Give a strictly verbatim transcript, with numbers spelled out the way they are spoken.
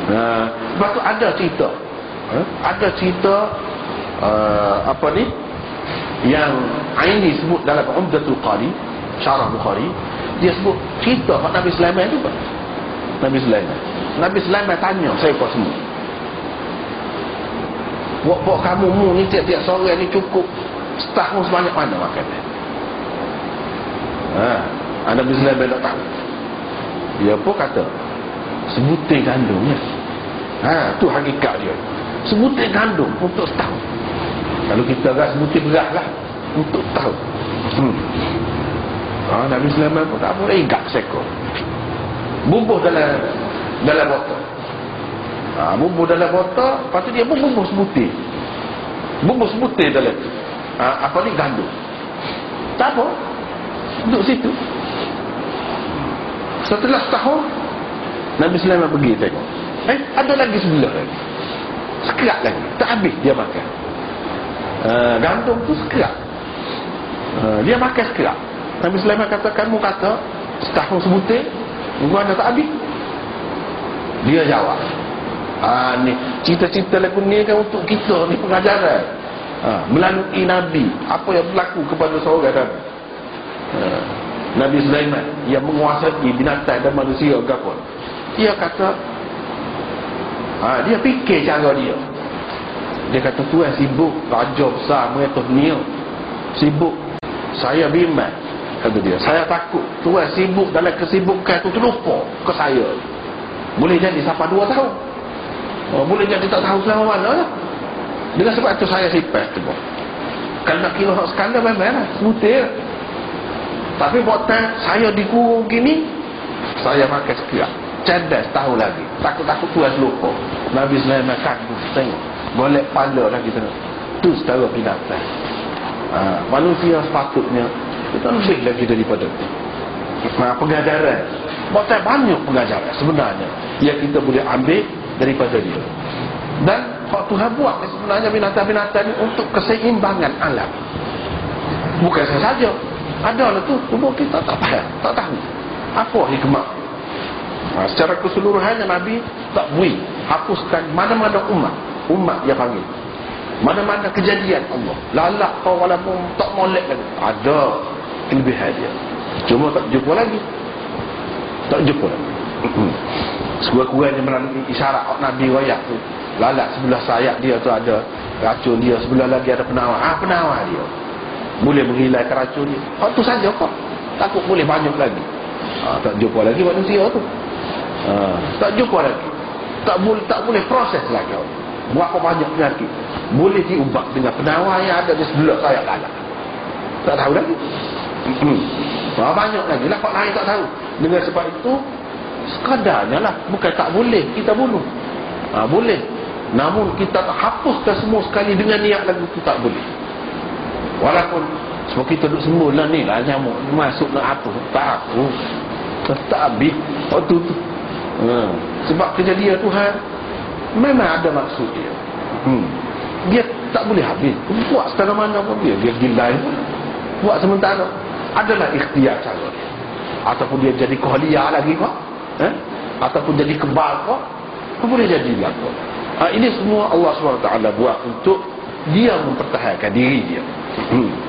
Ha, lepas tu ada cerita, ha? ada cerita uh, apa ni yang Aini sebut dalam Umdatul Qari, Syarah Bukhari. Dia sebut cerita Nabi Sulaiman juga. Nabi Sulaiman Nabi Sulaiman tanya saya kau semua, buat-buat kamu mu ni tiap-tiap sore ni cukup setahun sebanyak mana makan? Ha, Nabi Sulaiman tak tahu. Dia pun kata sebutir gandum ya. Ha, tu hakikat dia. Sebutir gandum untuk setahun. Kalau kita agak sebutir beras lah untuk setahun. Hmm. Ha, Nabi Sulaiman pun tak boleh ingat sekor. Bubuh dalam dalam botol. Ha, bubuh dalam botol, lepas tu dia pun bubuh sebutir. Bubuh sebutir dalam ha, apa ni gandum. Tak apa. Duduk situ. Setelah setahun Nabi Sulaiman pergi tengok. Eh, ada lagi sebelah lagi. Sekerat lagi. Tak habis dia makan. Uh, gandum tu sekerat. Uh, dia makan sekerat. Nabi Sulaiman kata, kamu kata setahun sebutir, gua dah tak habis. Dia jawab, ah ni cerita-cerita lagu ni kan untuk kita ni pengajaran. Ha, melalui Nabi, apa yang berlaku kepada seorang Nabi. Ha, Nabi Sulaiman yang menguasai binatang dan manusia ke apa. Dia kata, ha, dia fikir cara dia. Dia kata, tuan sibuk, raja besar mereka dunia, sibuk, saya bimbang. Kata dia, saya takut tuan sibuk dalam kesibukan tu terlupa ke saya. Boleh jadi sampai dua tahun. Oh, boleh jadi tak tahu selama mana lah. Dengan sebab itu saya sipas tu. Kalau nak kira skandal memang lah, sebutir. Tapi buatan saya dikurung gini, saya makan sekian. Cerdas tahu lagi. Takut-takut tuan lupa. Nabi Sulaiman kagum, tengok. Golek pala lagi tengok. Tu setara binatang. Ha, manusia sepatutnya kita lebih lagi daripada itu. Nah, pengajaran. Buatan banyak pengajaran sebenarnya yang kita boleh ambil daripada dia. Dan kalau Tuhan buat sebenarnya binatang-binatang ini untuk keseimbangan alam. Bukan saya saja. Ada lah tu, cuma kita tak faham, tak tahu apa hikmah. Nah, secara keseluruhannya Nabi tak boleh hapuskan mana-mana umat, umat yang panggil. Mana-mana kejadian Allah. Lalak kau walaupun tak molek lagi. Ada kelebihan dia. Cuma tak jumpa lagi. Tak jumpa lagi. Sekurang-kurangnya melalui isyarat Nabi wayak tu. Lalat sebelah sayap dia tu ada racun dia, sebelah lagi ada penawar. Ah, penawar dia boleh menghilangkan racun dia. Oh, tu saja kok. Takut boleh banyak lagi. Ah, tak jumpa lagi manusia tu. Ah, tak jumpa lagi. Tak boleh tak boleh proses lagi. Berapa banyak penyakit boleh diubah dengan penawar yang ada di sebelah sayap lalat. Tak tahu lagi. Hmm. Ah, banyak lagi lah kok lain tak tahu. Dengan sebab itu sekadarnya lah, bukan tak boleh kita bunuh. Ah, boleh. Namun kita tak hapuskan semua sekali dengan niat lagu itu tak boleh. Walaupun sebab kita duduk semua lah ni lah nyamuk masuk nak apa tak aku tak habis waktu tu. Ha. Sebab kejadian Tuhan memang ada maksud dia. Hmm. Dia tak boleh habis. Buat setara mana pun dia dia gilai pun. Buat sementara adalah ikhtiar cara dia. Ataupun dia jadi kohliah lagi kok. Eh? Ataupun jadi kebal kok. Apa boleh jadi lah kok. Ha, ini semua Allah subhanahu wa taala buat untuk dia mempertahankan diri dia. Hmm.